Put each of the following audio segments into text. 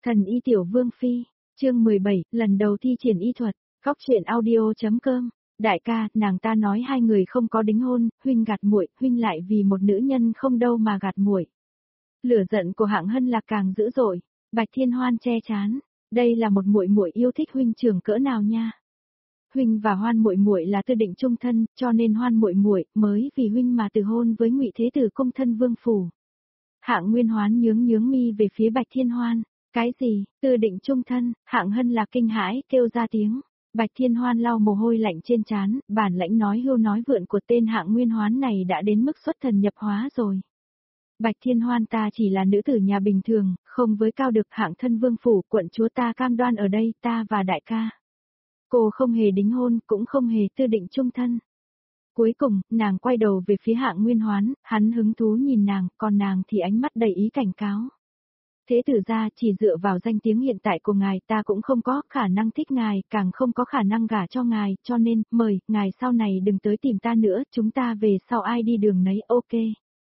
Thần y tiểu vương phi, chương 17, lần đầu thi triển y thuật, góc truyện audio.com. Đại ca, nàng ta nói hai người không có đính hôn, huynh gạt muội, huynh lại vì một nữ nhân không đâu mà gạt muội. Lửa giận của Hạng Hân Lạc càng dữ dội, Bạch Thiên Hoan che chán, đây là một muội muội yêu thích huynh trưởng cỡ nào nha. Huynh và Hoan muội muội là tư định chung thân, cho nên Hoan muội muội mới vì huynh mà từ hôn với Ngụy Thế Tử cung thân vương phủ. Hạng Nguyên Hoán nhướng mi về phía Bạch Thiên Hoan. Cái gì, tư định chung thân? Hạng Hân Lạc kinh hãi, kêu ra tiếng. Bạch Thiên Hoan lau mồ hôi lạnh trên trán, bản lãnh nói hưu nói vượn của tên Hạng Nguyên Hoán này đã đến mức xuất thần nhập hóa rồi. Bạch Thiên Hoan ta chỉ là nữ tử nhà bình thường, không với cao được Hạng thân vương phủ, quận chúa ta cam đoan ở đây, ta và đại ca. Cô không hề đính hôn, cũng không hề tư định chung thân. Cuối cùng, nàng quay đầu về phía Hạng Nguyên Hoán, hắn hứng thú nhìn nàng, còn nàng thì ánh mắt đầy ý cảnh cáo. Thế tử gia, chỉ dựa vào danh tiếng hiện tại của ngài ta cũng không có khả năng thích ngài, càng không có khả năng gả cho ngài, cho nên, mời, ngài sau này đừng tới tìm ta nữa, chúng ta về sau ai đi đường nấy, ok.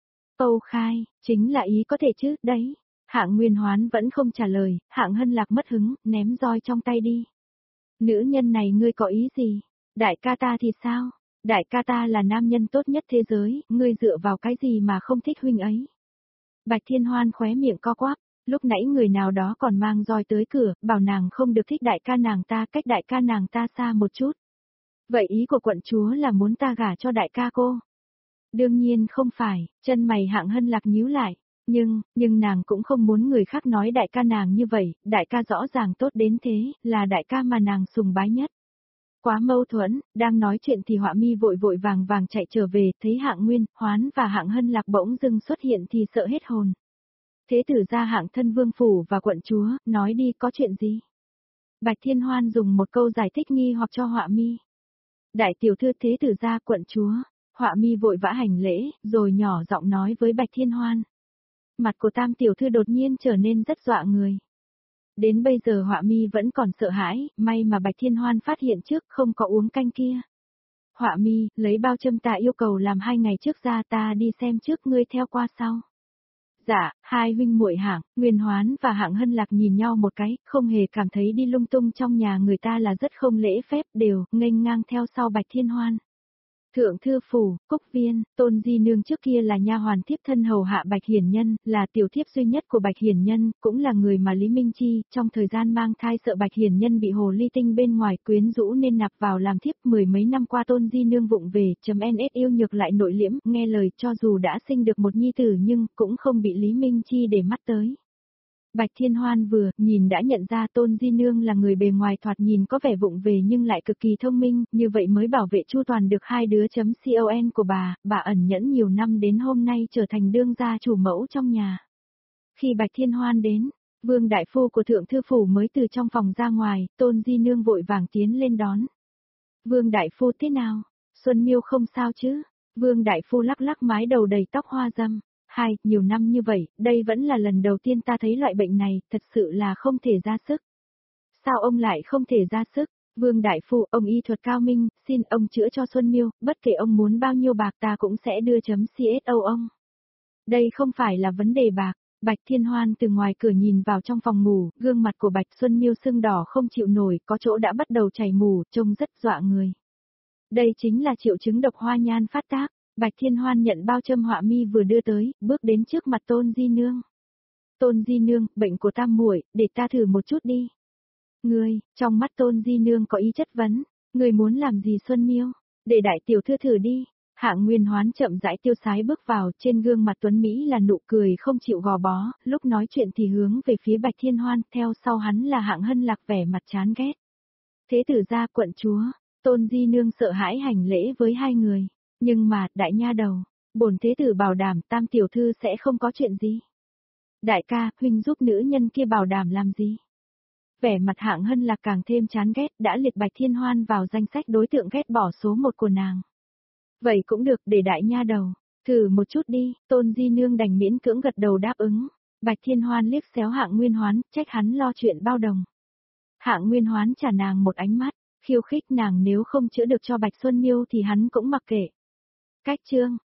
Âu khai, chính là ý có thể chứ, đấy. Hạng Nguyên Hoán vẫn không trả lời, Hạng Hân Lạc mất hứng, ném roi trong tay đi. Nữ nhân này ngươi có ý gì? Đại ca ta thì sao? Đại ca ta là nam nhân tốt nhất thế giới, ngươi dựa vào cái gì mà không thích huynh ấy? Bạch Thiên Hoan khóe miệng co quắp. Lúc nãy người nào đó còn mang roi tới cửa, bảo nàng không được thích đại ca nàng ta, cách đại ca nàng ta xa một chút. Vậy ý của quận chúa là muốn ta gả cho đại ca cô? Đương nhiên không phải, chân mày Hạng Hân Lạc nhíu lại. Nhưng nàng cũng không muốn người khác nói đại ca nàng như vậy, đại ca rõ ràng tốt đến thế, là đại ca mà nàng sùng bái nhất. Quá mâu thuẫn, đang nói chuyện thì Họa Mi vội vàng chạy trở về, thấy Hạng Nguyên, Hoán và Hạng Hân Lạc bỗng dưng xuất hiện thì sợ hết hồn. Thế tử gia Hạng thân vương phủ và quận chúa, nói đi có chuyện gì? Bạch Thiên Hoan dùng một câu giải thích nghi hoặc cho Họa Mi. Đại tiểu thư thế tử gia quận chúa, Họa Mi vội vã hành lễ, rồi nhỏ giọng nói với Bạch Thiên Hoan. Mặt của tam tiểu thư đột nhiên trở nên rất dọa người. Đến bây giờ Họa Mi vẫn còn sợ hãi, may mà Bạch Thiên Hoan phát hiện trước không có uống canh kia. Họa Mi, lấy bao châm ta yêu cầu làm 2 ngày trước ra ta đi xem trước ngươi theo qua sau. Dạ, hai huynh muội Hạng, Nguyên Hoán và Hạng Hân Lạc nhìn nhau một cái, không hề cảm thấy đi lung tung trong nhà người ta là rất không lễ phép, đều nghênh ngang theo sau Bạch Thiên Hoan. Thượng thư phủ, Cúc Viên, Tôn Di Nương trước kia là nha hoàn thiếp thân hầu hạ Bạch Hiển Nhân, là tiểu thiếp duy nhất của Bạch Hiển Nhân, cũng là người mà Lý Minh Chi, trong thời gian mang thai sợ Bạch Hiển Nhân bị hồ ly tinh bên ngoài quyến rũ nên nạp vào làm thiếp. 10 mấy năm qua Tôn Di Nương vụng về, NS yêu nhược lại nội liễm, nghe lời cho dù đã sinh được một nhi tử nhưng cũng không bị Lý Minh Chi để mắt tới. Bạch Thiên Hoan vừa nhìn đã nhận ra Tôn Di Nương là người bề ngoài thoạt nhìn có vẻ vụng về nhưng lại cực kỳ thông minh, như vậy mới bảo vệ chu toàn được hai đứa .con của bà ẩn nhẫn nhiều năm đến hôm nay trở thành đương gia chủ mẫu trong nhà. Khi Bạch Thiên Hoan đến, Vương đại phu của thượng thư phủ mới từ trong phòng ra ngoài, Tôn Di Nương vội vàng tiến lên đón. Vương đại phu thế nào? Xuân Miêu không sao chứ? Vương đại phu lắc lắc mái đầu đầy tóc hoa râm. Nhiều năm như vậy, đây vẫn là lần đầu tiên ta thấy loại bệnh này, thật sự là không thể ra sức. Sao ông lại không thể ra sức? Vương đại phu, ông y thuật cao minh, xin ông chữa cho Xuân Miêu, bất kể ông muốn bao nhiêu bạc ta cũng sẽ đưa CSO ông. Đây không phải là vấn đề bạc. Bạch Thiên Hoan từ ngoài cửa nhìn vào trong phòng ngủ, gương mặt của Bạch Xuân Miêu sưng đỏ không chịu nổi, có chỗ đã bắt đầu chảy mù, trông rất dọa người. Đây chính là triệu chứng độc hoa nhan phát tác. Bạch Thiên Hoan nhận bao châm Họa Mi vừa đưa tới, bước đến trước mặt Tôn Di Nương. Tôn Di Nương, bệnh của tam muội, để ta thử một chút đi. Ngươi, trong mắt Tôn Di Nương có ý chất vấn, ngươi muốn làm gì Xuân Miêu? Để đại tiểu thư thử đi. Hạng Nguyên Hoán chậm rãi tiêu sái bước vào, trên gương mặt tuấn Mỹ là nụ cười không chịu gò bó, lúc nói chuyện thì hướng về phía Bạch Thiên Hoan, theo sau hắn là Hạng Hân Lạc vẻ mặt chán ghét. Thế tử gia quận chúa, Tôn Di Nương sợ hãi hành lễ với hai người. Nhưng mà, đại nha đầu, bổn thế tử bảo đảm tam tiểu thư sẽ không có chuyện gì. Đại ca, huynh giúp nữ nhân kia bảo đảm làm gì? Vẻ mặt Hạng Hân Lạc càng thêm chán ghét, đã liệt Bạch Thiên Hoan vào danh sách đối tượng ghét bỏ số 1 của nàng. Vậy cũng được, để đại nha đầu, thử một chút đi, Tôn Di Nương đành miễn cưỡng gật đầu đáp ứng. Bạch Thiên Hoan liếc xéo Hạng Nguyên Hoán, trách hắn lo chuyện bao đồng. Hạng Nguyên Hoán trả nàng một ánh mắt, khiêu khích nàng nếu không chữa được cho Bạch Xuân Miêu thì hắn cũng mặc kệ. Cách chương,